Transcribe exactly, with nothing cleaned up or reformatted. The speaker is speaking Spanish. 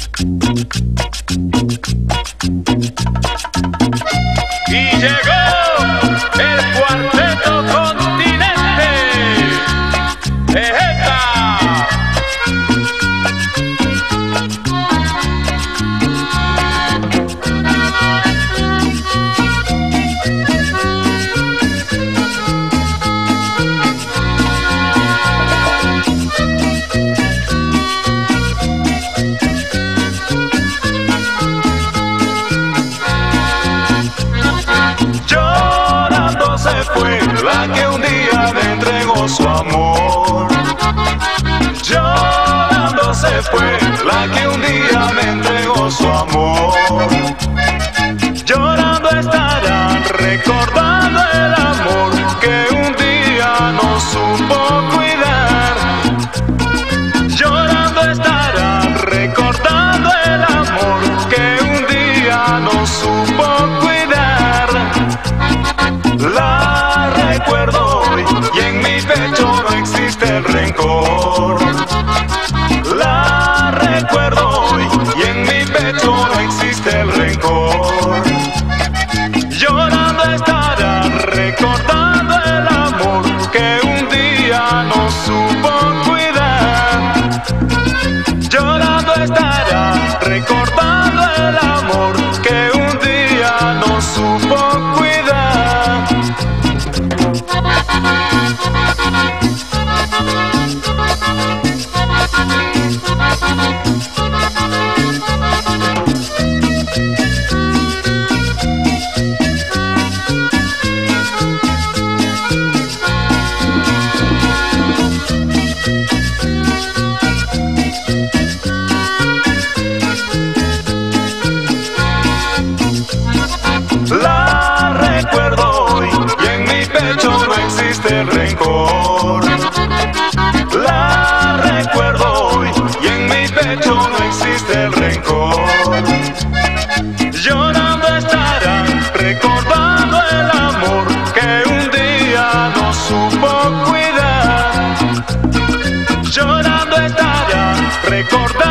Y llegó el Cuarteto Continente. ¡Ejeta! Fue la que un día me entregó su amor. Llorando se fue la que un día me entregó su amor. Llorando estará recordando el amor que un día no supo cuidar. Llorando estará recordando el amor que un día no supo cuidar. La recuerdo hoy y en mi pecho no existe el rencor. La recuerdo hoy y en mi pecho no existe el rencor. Llorando estará recordando el amor que un día no supo cuidar. Llorando estará recordando el amor que un día no supo cuidar. La recuerdo hoy y en mi pecho no existe el rencor. La recuerdo hoy y en mi pecho no existe el rencor. Llorando estará recordando el amor que un día no supo cuidar. Llorando estará recordando